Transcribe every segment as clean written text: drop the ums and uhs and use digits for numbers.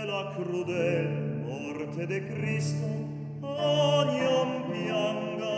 la crudel morte de Cristo ognum pianga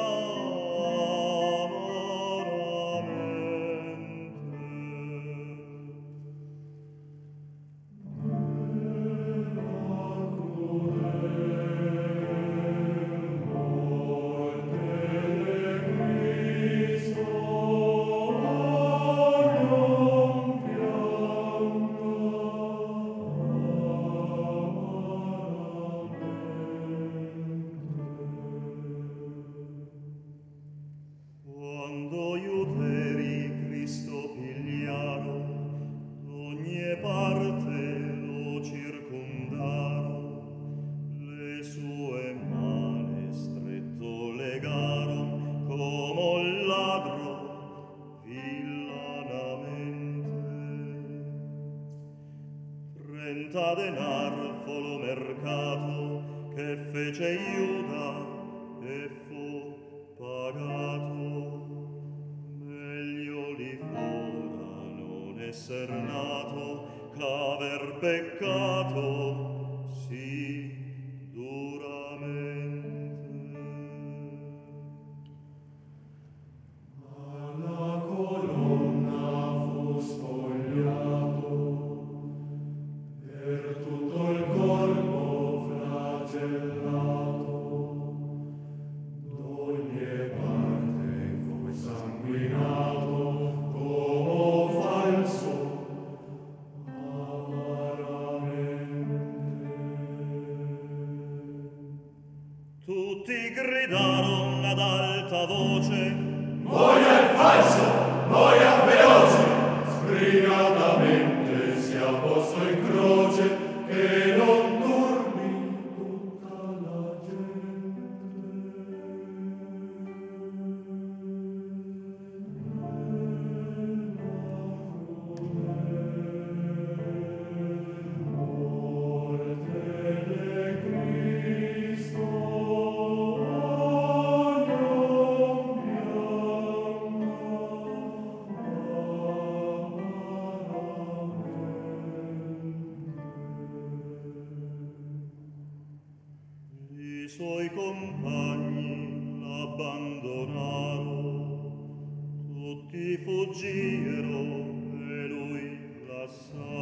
quando iuderi Cristo pigliaro, d'ogni parte lo circundaro, le sue mani stretto legaron, como il ladro villanamente. 30 denar fu lo mercato che fece Iuda e fu pagato. Meglio li fora non esser nato ch'aver peccato sì duramente. Alla colonna fu spogliato, per tutto il corpo flagellato, d'ogni parte fu sanguinato, como falso amaramente. Tutti gridaron ad alta voce: Muoia il falso, muoia veloce, sbrigatamente sia posto in croce, che non turbi tutta la gente. Morte de Cristo, i suoi compagni l'abbandonarono, tutti fuggirono e lui lasciarono.